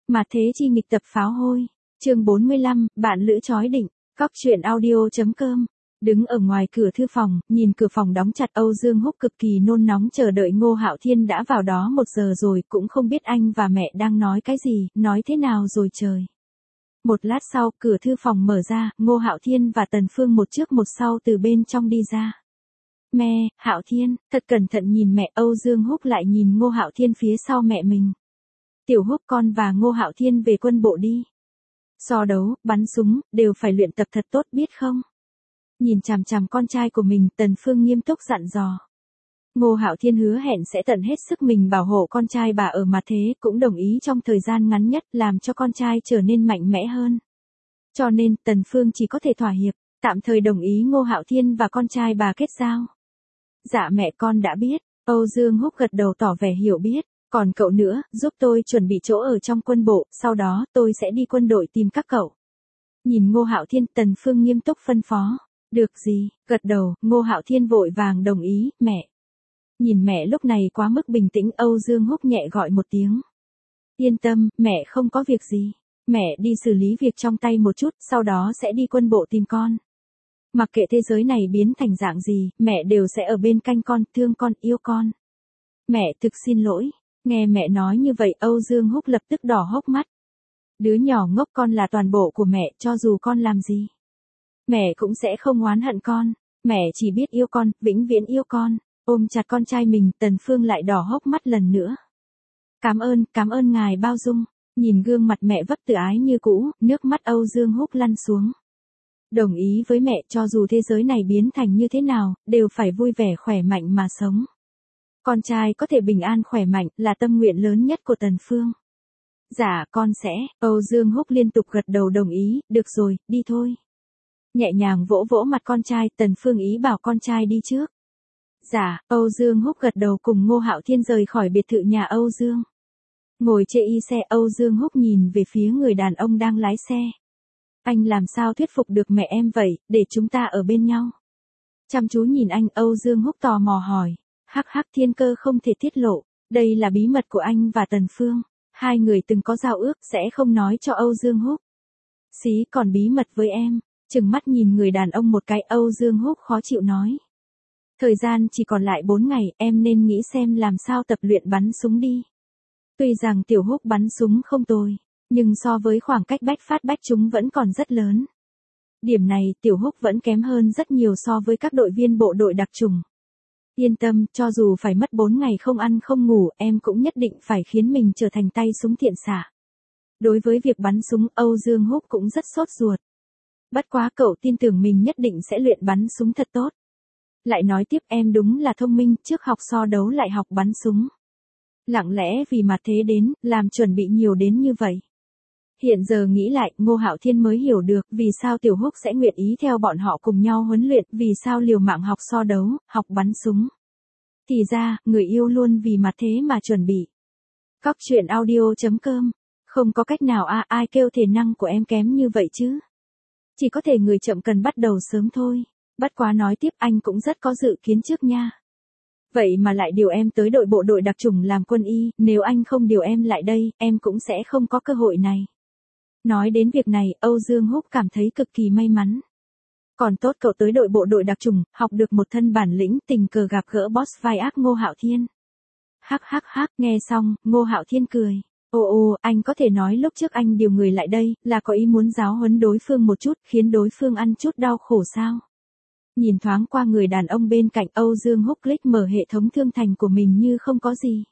Mà thế chi nghịch tập pháo hôi. Chương 45, bạn lữ chói định. Cóc truyện audio.com. Đứng ở ngoài cửa thư phòng, nhìn cửa phòng đóng chặt, Âu Dương Húc cực kỳ nôn nóng chờ đợi Ngô Hạo Thiên đã vào đó 1 giờ rồi, cũng không biết anh và mẹ đang nói cái gì, nói thế nào rồi trời. Một lát sau, cửa thư phòng mở ra, Ngô Hạo Thiên và Tần Phương một trước một sau từ bên trong đi ra. Mẹ, Hạo Thiên, thật cẩn thận nhìn mẹ. Âu Dương Húc lại nhìn Ngô Hạo Thiên phía sau mẹ mình. Tiểu Húc, con và Ngô Hạo Thiên về quân bộ đi. So đấu, bắn súng, đều phải luyện tập thật tốt biết không? Nhìn chằm chằm con trai của mình, Tần Phương nghiêm túc dặn dò. Ngô Hạo Thiên hứa hẹn sẽ tận hết sức mình bảo hộ con trai bà ở mặt thế, cũng đồng ý trong thời gian ngắn nhất làm cho con trai trở nên mạnh mẽ hơn. Cho nên, Tần Phương chỉ có thể thỏa hiệp, tạm thời đồng ý Ngô Hạo Thiên và con trai bà kết giao. Dạ mẹ, con đã biết. Âu Dương Húc gật đầu tỏ vẻ hiểu biết. Còn cậu nữa, giúp tôi chuẩn bị chỗ ở trong quân bộ, sau đó tôi sẽ đi quân đội tìm các cậu. Nhìn Ngô Hạo Thiên, Tần Phương nghiêm túc phân phó. Được gì, gật đầu, Ngô Hạo Thiên vội vàng đồng ý, mẹ. Nhìn mẹ lúc này quá mức bình tĩnh, Âu Dương Húc nhẹ gọi một tiếng. Yên tâm, mẹ không có việc gì. Mẹ đi xử lý việc trong tay một chút, sau đó sẽ đi quân bộ tìm con. Mặc kệ thế giới này biến thành dạng gì, mẹ đều sẽ ở bên cạnh con, thương con, yêu con. Mẹ thực xin lỗi. Nghe mẹ nói như vậy, Âu Dương Húc lập tức đỏ hốc mắt. Đứa nhỏ ngốc, con là toàn bộ của mẹ, cho dù con làm gì, mẹ cũng sẽ không oán hận con. Mẹ chỉ biết yêu con, vĩnh viễn yêu con. Ôm chặt con trai mình, Tần Phương lại đỏ hốc mắt lần nữa. Cảm ơn ngài bao dung. Nhìn gương mặt mẹ vấp từ ái như cũ, nước mắt Âu Dương Húc lăn xuống. Đồng ý với mẹ, cho dù thế giới này biến thành như thế nào, đều phải vui vẻ khỏe mạnh mà sống. Con trai có thể bình an khỏe mạnh là tâm nguyện lớn nhất của Tần Phương. Dạ, con sẽ. Âu Dương Húc liên tục gật đầu đồng ý, được rồi, đi thôi. Nhẹ nhàng vỗ vỗ mặt con trai, Tần Phương ý bảo con trai đi trước. Dạ, Âu Dương Húc gật đầu cùng Ngô Hạo Thiên rời khỏi biệt thự nhà Âu Dương. Ngồi trên y xe, Âu Dương Húc nhìn về phía người đàn ông đang lái xe. Anh làm sao thuyết phục được mẹ em vậy, để chúng ta ở bên nhau? Chăm chú nhìn anh, Âu Dương Húc tò mò hỏi. Hắc, Thiên Cơ không thể tiết lộ, đây là bí mật của anh và Tần Phương. Hai người từng có giao ước sẽ không nói cho Âu Dương Húc. Xí, còn bí mật với em. Chừng mắt nhìn người đàn ông một cái, Âu Dương Húc khó chịu nói. Thời gian chỉ còn lại 4 ngày, em nên nghĩ xem làm sao tập luyện bắn súng đi. Tuy rằng Tiểu Húc bắn súng không tồi, nhưng so với khoảng cách bách phát bách trúng vẫn còn rất lớn. Điểm này, Tiểu Húc vẫn kém hơn rất nhiều so với các đội viên bộ đội đặc chủng. Yên tâm, cho dù phải mất 4 ngày không ăn không ngủ, em cũng nhất định phải khiến mình trở thành tay súng thiện xạ. Đối với việc bắn súng, Âu Dương Húc cũng rất sốt ruột. Bất quá cậu tin tưởng mình nhất định sẽ luyện bắn súng thật tốt. Lại nói tiếp, em đúng là thông minh, trước học so đấu lại học bắn súng. Lặng lẽ vì mặt thế đến, làm chuẩn bị nhiều đến như vậy. Hiện giờ nghĩ lại, Ngô Hạo Thiên mới hiểu được vì sao Tiểu Húc sẽ nguyện ý theo bọn họ cùng nhau huấn luyện, vì sao liều mạng học so đấu, học bắn súng. Thì ra, người yêu luôn vì mặt thế mà chuẩn bị. Cóc truyện audio.com. Không có cách nào ai kêu thể năng của em kém như vậy chứ. Chỉ có thể người chậm cần bắt đầu sớm thôi. Bất quá nói tiếp, anh cũng rất có dự kiến trước nha. Vậy mà lại điều em tới đội bộ đội đặc chủng làm quân y, nếu anh không điều em lại đây, em cũng sẽ không có cơ hội này. Nói đến việc này, Âu Dương Húc cảm thấy cực kỳ may mắn. Còn tốt cậu tới đội bộ đội đặc chủng, học được một thân bản lĩnh, tình cờ gặp gỡ boss vai ác Ngô Hạo Thiên. Hắc, nghe xong, Ngô Hạo Thiên cười. Ồ, anh có thể nói lúc trước anh điều người lại đây, là có ý muốn giáo huấn đối phương một chút, khiến đối phương ăn chút đau khổ sao? Nhìn thoáng qua người đàn ông bên cạnh, Âu Dương Húc click mở hệ thống thương thành của mình như không có gì.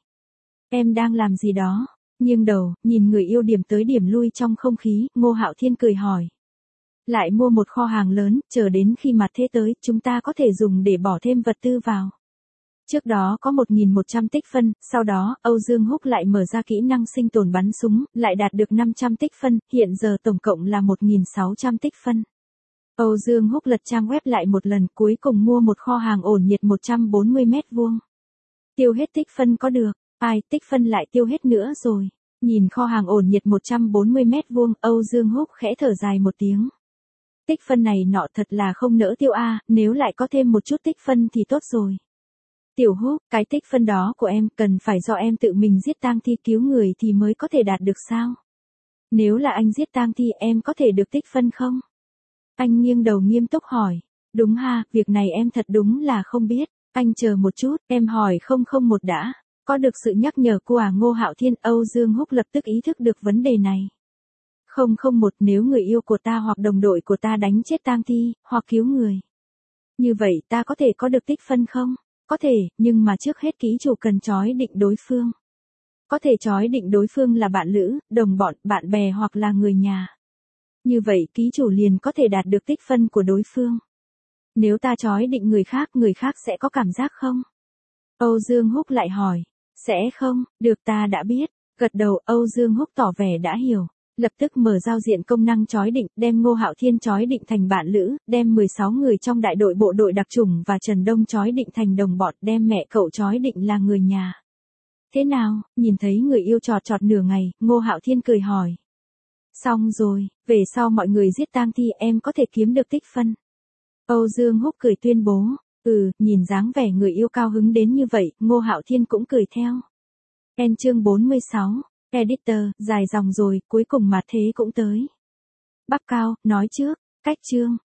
Em đang làm gì đó? Nghiêng đầu, nhìn người yêu điểm tới điểm lui trong không khí, Ngô Hạo Thiên cười hỏi. Lại mua một kho hàng lớn, chờ đến khi mặt thế tới, chúng ta có thể dùng để bỏ thêm vật tư vào. Trước đó có 1.100 tích phân, sau đó, Âu Dương Húc lại mở ra kỹ năng sinh tồn bắn súng, lại đạt được 500 tích phân, hiện giờ tổng cộng là 1.600 tích phân. Âu Dương Húc lật trang web lại một lần, cuối cùng mua một kho hàng ổn nhiệt 140 mét vuông. Tiêu hết tích phân có được, tích phân lại tiêu hết nữa rồi. Nhìn kho hàng ổn nhiệt 140 mét vuông, Âu Dương Húc khẽ thở dài một tiếng. Tích phân này nọ thật là không nỡ tiêu nếu lại có thêm một chút tích phân thì tốt rồi. Tiểu Húc, cái tích phân đó của em cần phải do em tự mình giết tang thi cứu người thì mới có thể đạt được sao? Nếu là anh giết Tang Thi em có thể được tích phân không? Anh nghiêng đầu nghiêm túc hỏi. Đúng ha, việc này em thật đúng là không biết. Anh chờ một chút, em hỏi 001 đã. Có được sự nhắc nhở của Ngô Hạo Thiên, Âu Dương Húc lập tức ý thức được vấn đề này. 001, nếu người yêu của ta hoặc đồng đội của ta đánh chết Tang Thi, hoặc cứu người. Như vậy ta có thể có được tích phân không? Có thể, nhưng mà trước hết ký chủ cần chói định đối phương. Có thể chói định đối phương là bạn lữ, đồng bọn, bạn bè hoặc là người nhà. Như vậy ký chủ liền có thể đạt được tích phân của đối phương. Nếu ta chói định người khác sẽ có cảm giác không? Âu Dương Húc lại hỏi. Sẽ không, được ta đã biết. Gật đầu, Âu Dương Húc tỏ vẻ đã hiểu. Lập tức mở giao diện công năng chói định, đem Ngô Hạo Thiên chói định thành bạn lữ, đem 16 người trong đại đội bộ đội đặc chủng và Trần Đông chói định thành đồng bọn, đem mẹ cậu chói định là người nhà. Thế nào, nhìn thấy người yêu chọt chọt nửa ngày, Ngô Hạo Thiên cười hỏi. Xong rồi, về sau mọi người giết Tang Thi em có thể kiếm được tích phân. Âu Dương Húc cười tuyên bố. Nhìn dáng vẻ người yêu cao hứng đến như vậy, Ngô Hạo Thiên cũng cười theo. Chương 46. Editor, dài dòng rồi, cuối cùng mà thế cũng tới. Bắc Cao, nói trước, cách chương.